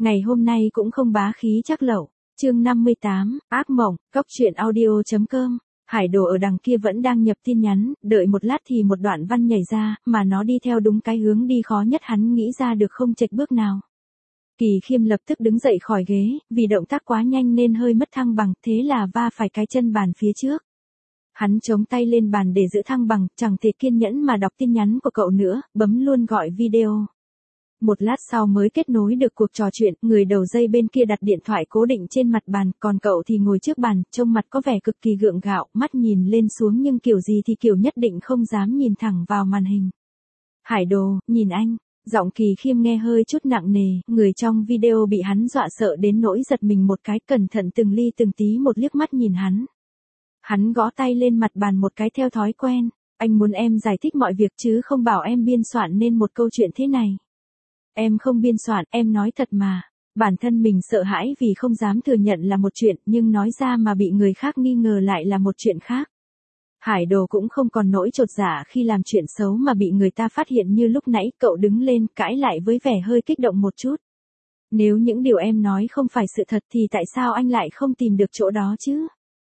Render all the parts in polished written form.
Ngày hôm nay cũng không bá khí chắc lẩu. Chương 58, ác mộng, cóc truyện audio.com. Hải Đồ ở đằng kia vẫn đang nhập tin nhắn, đợi một lát thì một đoạn văn nhảy ra, mà nó đi theo đúng cái hướng đi khó nhất hắn nghĩ ra được không chệch bước nào. Kỳ Khiêm lập tức đứng dậy khỏi ghế, vì động tác quá nhanh nên hơi mất thăng bằng, thế là va phải cái chân bàn phía trước. Hắn chống tay lên bàn để giữ thăng bằng, chẳng thể kiên nhẫn mà đọc tin nhắn của cậu nữa, bấm luôn gọi video. Một lát sau mới kết nối được cuộc trò chuyện, người đầu dây bên kia đặt điện thoại cố định trên mặt bàn, còn cậu thì ngồi trước bàn, trông mặt có vẻ cực kỳ gượng gạo, mắt nhìn lên xuống nhưng kiểu gì thì kiểu nhất định không dám nhìn thẳng vào màn hình. Hải Đồ, nhìn anh, giọng Kỳ Khiêm nghe hơi chút nặng nề, người trong video bị hắn dọa sợ đến nỗi giật mình một cái, cẩn thận từng ly từng tí một liếc mắt nhìn hắn. Hắn gõ tay lên mặt bàn một cái theo thói quen, anh muốn em giải thích mọi việc chứ không bảo em biên soạn nên một câu chuyện thế này. Em không biên soạn, em nói thật mà. Bản thân mình sợ hãi vì không dám thừa nhận là một chuyện, nhưng nói ra mà bị người khác nghi ngờ lại là một chuyện khác. Hải Đồ cũng không còn nỗi chột dạ khi làm chuyện xấu mà bị người ta phát hiện như lúc nãy, cậu đứng lên cãi lại với vẻ hơi kích động một chút. Nếu những điều em nói không phải sự thật thì tại sao anh lại không tìm được chỗ đó chứ?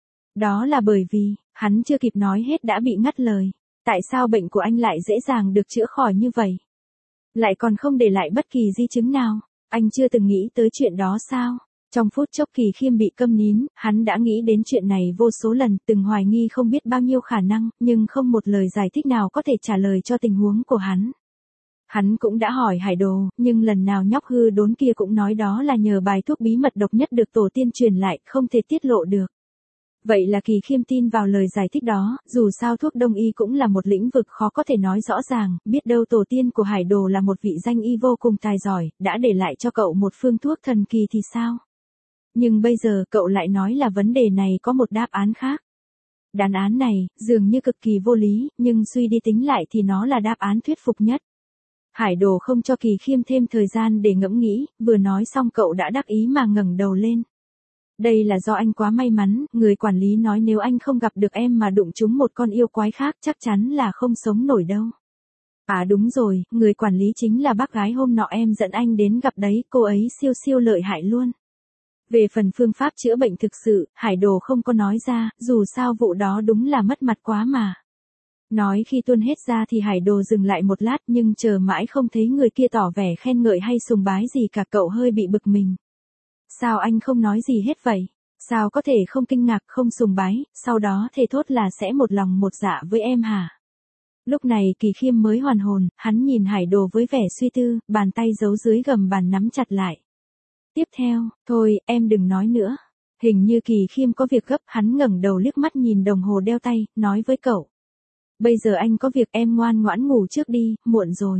Đó là bởi vì, hắn chưa kịp nói hết đã bị ngắt lời. Tại sao bệnh của anh lại dễ dàng được chữa khỏi như vậy? Lại còn không để lại bất kỳ di chứng nào, anh chưa từng nghĩ tới chuyện đó sao? Trong phút chốc Kỳ Khiêm bị câm nín, hắn đã nghĩ đến chuyện này vô số lần, từng hoài nghi không biết bao nhiêu khả năng, nhưng không một lời giải thích nào có thể trả lời cho tình huống của hắn. Hắn cũng đã hỏi Hải Đồ, nhưng lần nào nhóc hư đốn kia cũng nói đó là nhờ bài thuốc bí mật độc nhất được tổ tiên truyền lại, không thể tiết lộ được. Vậy là Kỳ Khiêm tin vào lời giải thích đó, dù sao thuốc đông y cũng là một lĩnh vực khó có thể nói rõ ràng, biết đâu tổ tiên của Hải Đồ là một vị danh y vô cùng tài giỏi, đã để lại cho cậu một phương thuốc thần kỳ thì sao? Nhưng bây giờ cậu lại nói là vấn đề này có một đáp án khác. Đáp án này, dường như cực kỳ vô lý, nhưng suy đi tính lại thì nó là đáp án thuyết phục nhất. Hải Đồ không cho Kỳ Khiêm thêm thời gian để ngẫm nghĩ, vừa nói xong cậu đã đắc ý mà ngẩng đầu lên. Đây là do anh quá may mắn, người quản lý nói nếu anh không gặp được em mà đụng trúng một con yêu quái khác chắc chắn là không sống nổi đâu. À đúng rồi, người quản lý chính là bác gái hôm nọ em dẫn anh đến gặp đấy, cô ấy siêu siêu lợi hại luôn. Về phần phương pháp chữa bệnh thực sự, Hải Đồ không có nói ra, dù sao vụ đó đúng là mất mặt quá mà. Nói khi tuôn hết ra thì Hải Đồ dừng lại một lát nhưng chờ mãi không thấy người kia tỏ vẻ khen ngợi hay sùng bái gì cả, cậu hơi bị bực mình. Sao anh không nói gì hết vậy? Sao có thể không kinh ngạc, không sùng bái, sau đó thề thốt là sẽ một lòng một dạ với em hả? Lúc này Kỳ Khiêm mới hoàn hồn, hắn nhìn Hải Đồ với vẻ suy tư, bàn tay giấu dưới gầm bàn nắm chặt lại. Tiếp theo, thôi, em đừng nói nữa. Hình như Kỳ Khiêm có việc gấp, hắn ngẩng đầu liếc mắt nhìn đồng hồ đeo tay, nói với cậu. Bây giờ anh có việc, em ngoan ngoãn ngủ trước đi, muộn rồi.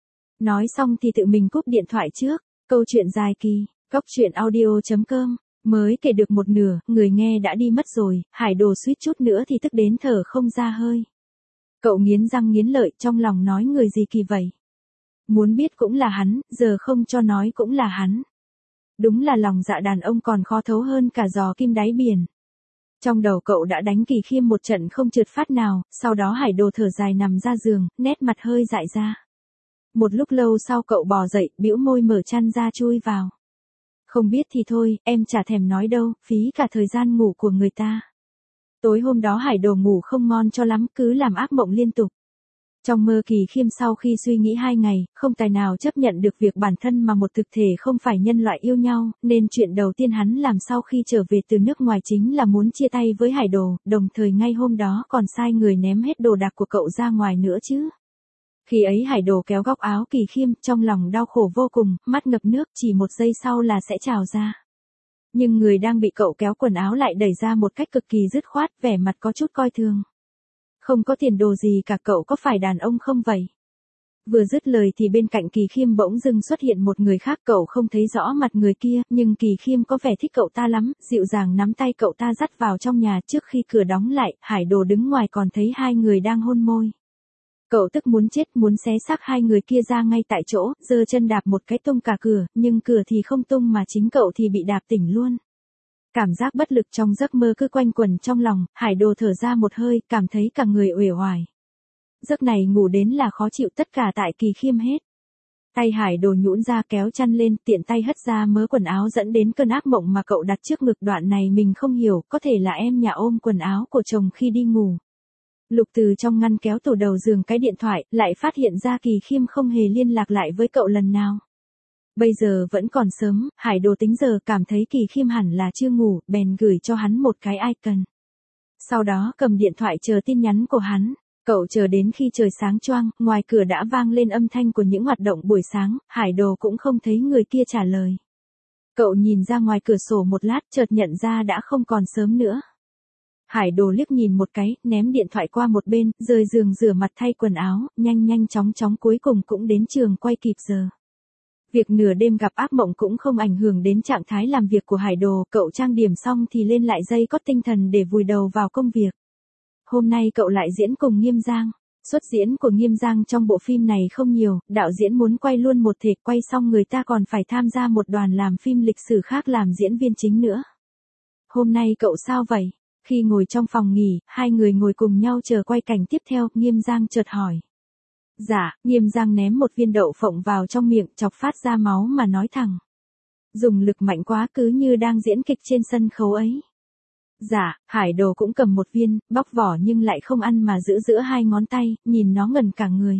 Nói xong thì tự mình cúp điện thoại trước. Câu chuyện dài kỳ. Cóc truyện audio.com, mới kể được một nửa, người nghe đã đi mất rồi, Hải Đồ suýt chút nữa thì tức đến thở không ra hơi. Cậu nghiến răng nghiến lợi trong lòng nói người gì kỳ vậy. Muốn biết cũng là hắn, giờ không cho nói cũng là hắn. Đúng là lòng dạ đàn ông còn khó thấu hơn cả giò kim đáy biển. Trong đầu cậu đã đánh Kỳ Khiêm một trận không trượt phát nào, sau đó Hải Đồ thở dài nằm ra giường, nét mặt hơi dại ra. Một lúc lâu sau cậu bò dậy, bĩu môi mở chăn ra chui vào. Không biết thì thôi, em chả thèm nói đâu, phí cả thời gian ngủ của người ta. Tối hôm đó Hải Đồ ngủ không ngon cho lắm, cứ làm ác mộng liên tục. Trong mơ Kỳ Khiêm sau khi suy nghĩ 2 ngày, không tài nào chấp nhận được việc bản thân mà một thực thể không phải nhân loại yêu nhau, nên chuyện đầu tiên hắn làm sau khi trở về từ nước ngoài chính là muốn chia tay với Hải Đồ, đồng thời ngay hôm đó còn sai người ném hết đồ đạc của cậu ra ngoài nữa chứ. Khi ấy Hải Đồ kéo góc áo Kỳ Khiêm, trong lòng đau khổ vô cùng, mắt ngập nước, chỉ một giây sau là sẽ trào ra. Nhưng người đang bị cậu kéo quần áo lại đẩy ra một cách cực kỳ dứt khoát, vẻ mặt có chút coi thường. Không có tiền đồ gì cả, cậu có phải đàn ông không vậy? Vừa dứt lời thì bên cạnh Kỳ Khiêm bỗng dưng xuất hiện một người khác, cậu không thấy rõ mặt người kia, nhưng Kỳ Khiêm có vẻ thích cậu ta lắm, dịu dàng nắm tay cậu ta dắt vào trong nhà. Trước khi cửa đóng lại, Hải Đồ đứng ngoài còn thấy hai người đang hôn môi. Cậu tức muốn chết, muốn xé xác hai người kia ra ngay tại chỗ, giơ chân đạp một cái tung cả cửa, nhưng cửa thì không tung mà chính cậu thì bị đạp tỉnh luôn. Cảm giác bất lực trong giấc mơ cứ quanh quẩn trong lòng, Hải Đồ thở ra một hơi, cảm thấy cả người uể oải. Giấc này ngủ đến là khó chịu, tất cả tại Kỳ Khiêm hết. Tay Hải Đồ nhũn ra kéo chăn lên, tiện tay hất ra mớ quần áo dẫn đến cơn ác mộng mà cậu đặt trước ngực. Đoạn này mình không hiểu, có thể là em nhà ôm quần áo của chồng khi đi ngủ. Lục từ trong ngăn kéo tủ đầu giường cái điện thoại, lại phát hiện ra Kỳ Khiêm không hề liên lạc lại với cậu lần nào. Bây giờ vẫn còn sớm, Hải Đồ tính giờ cảm thấy Kỳ Khiêm hẳn là chưa ngủ, bèn gửi cho hắn một cái icon. Sau đó cầm điện thoại chờ tin nhắn của hắn. Cậu chờ đến khi trời sáng choang, ngoài cửa đã vang lên âm thanh của những hoạt động buổi sáng, Hải Đồ cũng không thấy người kia trả lời. Cậu nhìn ra ngoài cửa sổ một lát, chợt nhận ra đã không còn sớm nữa. Hải Đồ liếc nhìn một cái, ném điện thoại qua một bên, rời giường rửa mặt thay quần áo, nhanh chóng cuối cùng cũng đến trường quay kịp giờ. Việc nửa đêm gặp ác mộng cũng không ảnh hưởng đến trạng thái làm việc của Hải Đồ, cậu trang điểm xong thì lên lại dây cót tinh thần để vùi đầu vào công việc. Hôm nay cậu lại diễn cùng Nghiêm Giang. Xuất diễn của Nghiêm Giang trong bộ phim này không nhiều, đạo diễn muốn quay luôn một thể, quay xong người ta còn phải tham gia một đoàn làm phim lịch sử khác làm diễn viên chính nữa. Hôm nay cậu sao vậy? Khi ngồi trong phòng nghỉ, hai người ngồi cùng nhau chờ quay cảnh tiếp theo, Nghiêm Giang chợt hỏi. Dạ, Nghiêm Giang ném một viên đậu phộng vào trong miệng, chọc phát ra máu mà nói thẳng. Dùng lực mạnh quá, cứ như đang diễn kịch trên sân khấu ấy. Dạ, Hải Đồ cũng cầm một viên, bóc vỏ nhưng lại không ăn mà giữ giữa hai ngón tay, nhìn nó ngẩn cả người.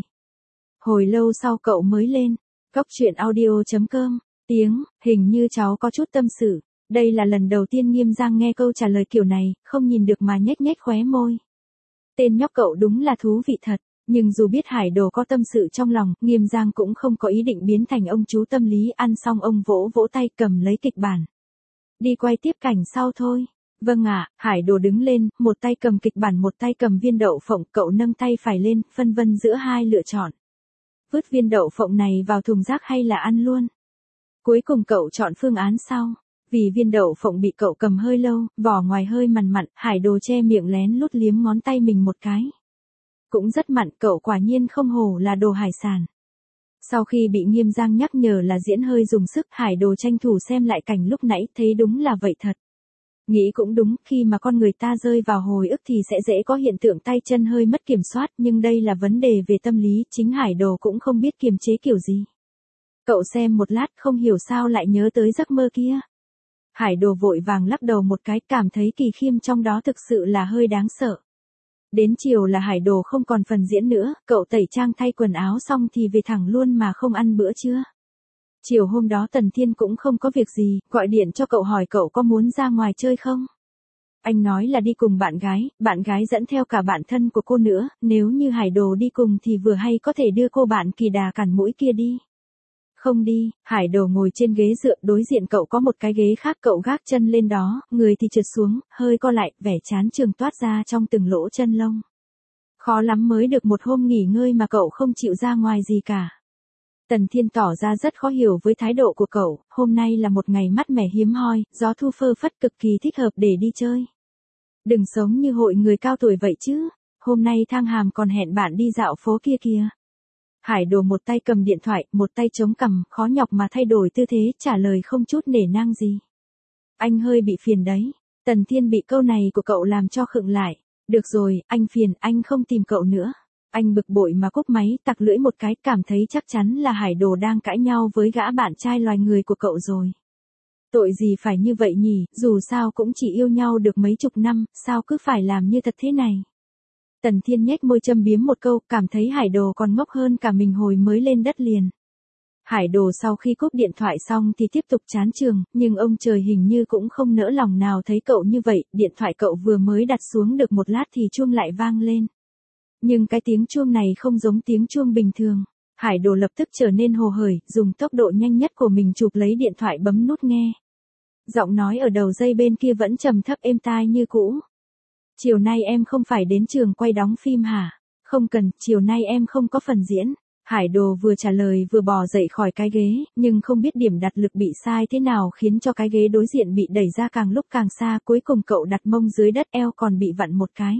Hồi lâu sau cậu mới lên. Cóc truyện audio.com. Tiếng, hình như cháu có chút tâm sự. Đây là lần đầu tiên Nghiêm Giang nghe câu trả lời kiểu này, không nhìn được mà nhếch khóe môi. Tên nhóc cậu đúng là thú vị thật. Nhưng dù biết Hải Đồ có tâm sự trong lòng, Nghiêm Giang cũng không có ý định biến thành ông chú tâm lý. Ăn xong ông vỗ tay cầm lấy kịch bản. Đi quay tiếp cảnh sau thôi. Vâng ạ, Hải Đồ đứng lên, một tay cầm kịch bản một tay cầm viên đậu phộng, cậu nâng tay phải lên, phân vân giữa hai lựa chọn. Vứt viên đậu phộng này vào thùng rác hay là ăn luôn? Cuối cùng cậu chọn phương án sau. Vì viên đậu phộng bị cậu cầm hơi lâu, vỏ ngoài hơi mặn, Hải Đồ che miệng lén lút liếm ngón tay mình một cái. Cũng rất mặn, cậu quả nhiên không hổ là đồ hải sản. Sau khi bị Nghiêm Giang nhắc nhở là diễn hơi dùng sức, Hải Đồ tranh thủ xem lại cảnh lúc nãy, thấy đúng là vậy thật. Nghĩ cũng đúng, khi mà con người ta rơi vào hồi ức thì sẽ dễ có hiện tượng tay chân hơi mất kiểm soát, nhưng đây là vấn đề về tâm lý, chính Hải Đồ cũng không biết kiềm chế kiểu gì. Cậu xem một lát không hiểu sao lại nhớ tới giấc mơ kia. Hải Đồ vội vàng lắc đầu một cái, cảm thấy Kỳ Khiêm trong đó thực sự là hơi đáng sợ. Đến chiều là Hải Đồ không còn phần diễn nữa, cậu tẩy trang thay quần áo xong thì về thẳng luôn mà không ăn bữa trưa. Chiều hôm đó Tần Thiên cũng không có việc gì, gọi điện cho cậu hỏi cậu có muốn ra ngoài chơi không? Anh nói là đi cùng bạn gái dẫn theo cả bạn thân của cô nữa, nếu như Hải Đồ đi cùng thì vừa hay có thể đưa cô bạn kỳ đà cằn mũi kia đi. Không đi, Hải Đồ ngồi trên ghế dựa, đối diện cậu có một cái ghế khác, cậu gác chân lên đó, người thì trượt xuống, hơi co lại, vẻ chán chường toát ra trong từng lỗ chân lông. Khó lắm mới được một hôm nghỉ ngơi mà cậu không chịu ra ngoài gì cả. Tần Thiên tỏ ra rất khó hiểu với thái độ của cậu, hôm nay là một ngày mát mẻ hiếm hoi, gió thu phơ phất cực kỳ thích hợp để đi chơi. Đừng sống như hội người cao tuổi vậy chứ, hôm nay Thang Hàm còn hẹn bạn đi dạo phố kia kìa. Hải Đồ một tay cầm điện thoại, một tay chống cằm, khó nhọc mà thay đổi tư thế, trả lời không chút nể nang gì. Anh hơi bị phiền đấy. Tần Thiên bị câu này của cậu làm cho khựng lại. Được rồi, anh phiền, anh không tìm cậu nữa. Anh bực bội mà cúp máy, tặc lưỡi một cái, cảm thấy chắc chắn là Hải Đồ đang cãi nhau với gã bạn trai loài người của cậu rồi. Tội gì phải như vậy nhỉ, dù sao cũng chỉ yêu nhau được mấy chục năm, sao cứ phải làm như thật thế này. Tần Thiên nhếch môi châm biếm một câu, cảm thấy Hải Đồ còn ngốc hơn cả mình hồi mới lên đất liền. Hải Đồ sau khi cúp điện thoại xong thì tiếp tục chán trường, nhưng ông trời hình như cũng không nỡ lòng nào thấy cậu như vậy, điện thoại cậu vừa mới đặt xuống được một lát thì chuông lại vang lên. Nhưng cái tiếng chuông này không giống tiếng chuông bình thường. Hải Đồ lập tức trở nên hồ hởi, dùng tốc độ nhanh nhất của mình chụp lấy điện thoại bấm nút nghe. Giọng nói ở đầu dây bên kia vẫn trầm thấp êm tai như cũ. Chiều nay em không phải đến trường quay đóng phim hả? Không cần, chiều nay em không có phần diễn. Hải Đồ vừa trả lời vừa bò dậy khỏi cái ghế, nhưng không biết điểm đặt lực bị sai thế nào khiến cho cái ghế đối diện bị đẩy ra càng lúc càng xa, cuối cùng cậu đặt mông dưới đất, eo còn bị vặn một cái.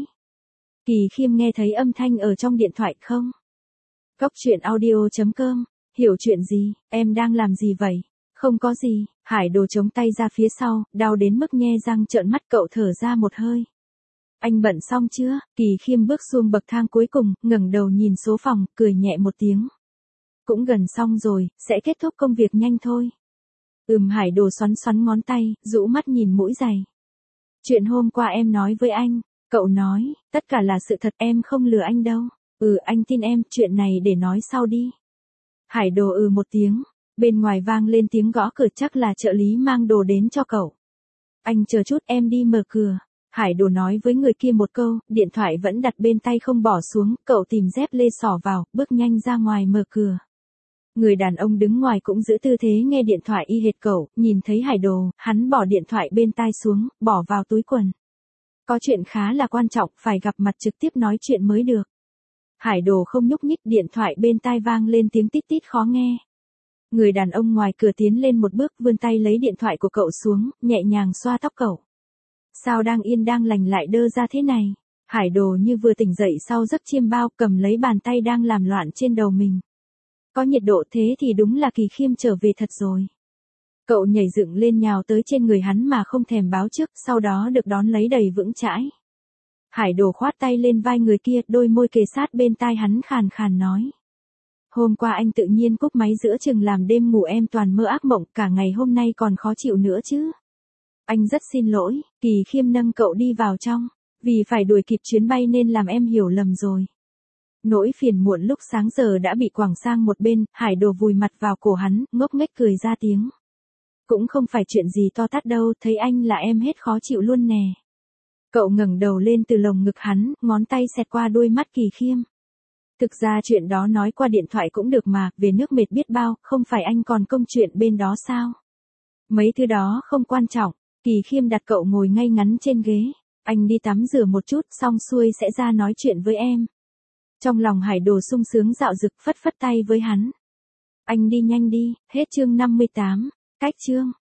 Kỳ Khiêm nghe thấy âm thanh ở trong điện thoại không? Cóc truyện audio.com, hiểu chuyện gì, em đang làm gì vậy? Không có gì, Hải Đồ chống tay ra phía sau, đau đến mức nhe răng trợn mắt, cậu thở ra một hơi. Anh bận xong chưa? Kỳ Khiêm bước xuống bậc thang cuối cùng, ngẩng đầu nhìn số phòng, cười nhẹ một tiếng. Cũng gần xong rồi, sẽ kết thúc công việc nhanh thôi. Hải Đồ xoắn xoắn ngón tay, rũ mắt nhìn mũi giày. Chuyện hôm qua em nói với anh, cậu nói, tất cả là sự thật, em không lừa anh đâu. Anh tin em, chuyện này để nói sau đi. Hải Đồ một tiếng, bên ngoài vang lên tiếng gõ cửa, chắc là trợ lý mang đồ đến cho cậu. Anh chờ chút, em đi mở cửa. Hải Đồ nói với người kia một câu, điện thoại vẫn đặt bên tay không bỏ xuống, cậu tìm dép lê xỏ vào, bước nhanh ra ngoài mở cửa. Người đàn ông đứng ngoài cũng giữ tư thế nghe điện thoại y hệt cậu, nhìn thấy Hải Đồ, hắn bỏ điện thoại bên tai xuống, bỏ vào túi quần. Có chuyện khá là quan trọng, phải gặp mặt trực tiếp nói chuyện mới được. Hải Đồ không nhúc nhích, điện thoại bên tai vang lên tiếng tít tít khó nghe. Người đàn ông ngoài cửa tiến lên một bước, vươn tay lấy điện thoại của cậu xuống, nhẹ nhàng xoa tóc cậu. Sao đang yên đang lành lại đơ ra thế này? Hải Đồ như vừa tỉnh dậy sau giấc chiêm bao, cầm lấy bàn tay đang làm loạn trên đầu mình. Có nhiệt độ thế thì đúng là Kỳ Khiêm trở về thật rồi. Cậu nhảy dựng lên nhào tới trên người hắn mà không thèm báo trước, sau đó được đón lấy đầy vững chãi. Hải Đồ khoát tay lên vai người kia, đôi môi kề sát bên tai hắn khàn khàn nói. Hôm qua anh tự nhiên cúp máy giữa chừng làm đêm ngủ em toàn mơ ác mộng, cả ngày hôm nay còn khó chịu nữa chứ. Anh rất xin lỗi. Kỳ Khiêm nâng cậu đi vào trong. Vì phải đuổi kịp chuyến bay nên làm em hiểu lầm rồi. Nỗi phiền muộn lúc sáng giờ đã bị quẳng sang một bên, Hải Đồ vùi mặt vào cổ hắn, ngốc nghếch cười ra tiếng. Cũng không phải chuyện gì to tát đâu, thấy anh là em hết khó chịu luôn nè. Cậu ngẩng đầu lên từ lồng ngực hắn, ngón tay xẹt qua đôi mắt Kỳ Khiêm. Thực ra chuyện đó nói qua điện thoại cũng được mà, về nước mệt biết bao, không phải anh còn công chuyện bên đó sao? Mấy thứ đó không quan trọng. Kỳ Khiêm đặt cậu ngồi ngay ngắn trên ghế. Anh đi tắm rửa một chút, xong xuôi sẽ ra nói chuyện với em. Trong lòng Hải Đồ sung sướng dạo dực, phất phất tay với hắn. Anh đi nhanh đi, hết chương 58, cách chương.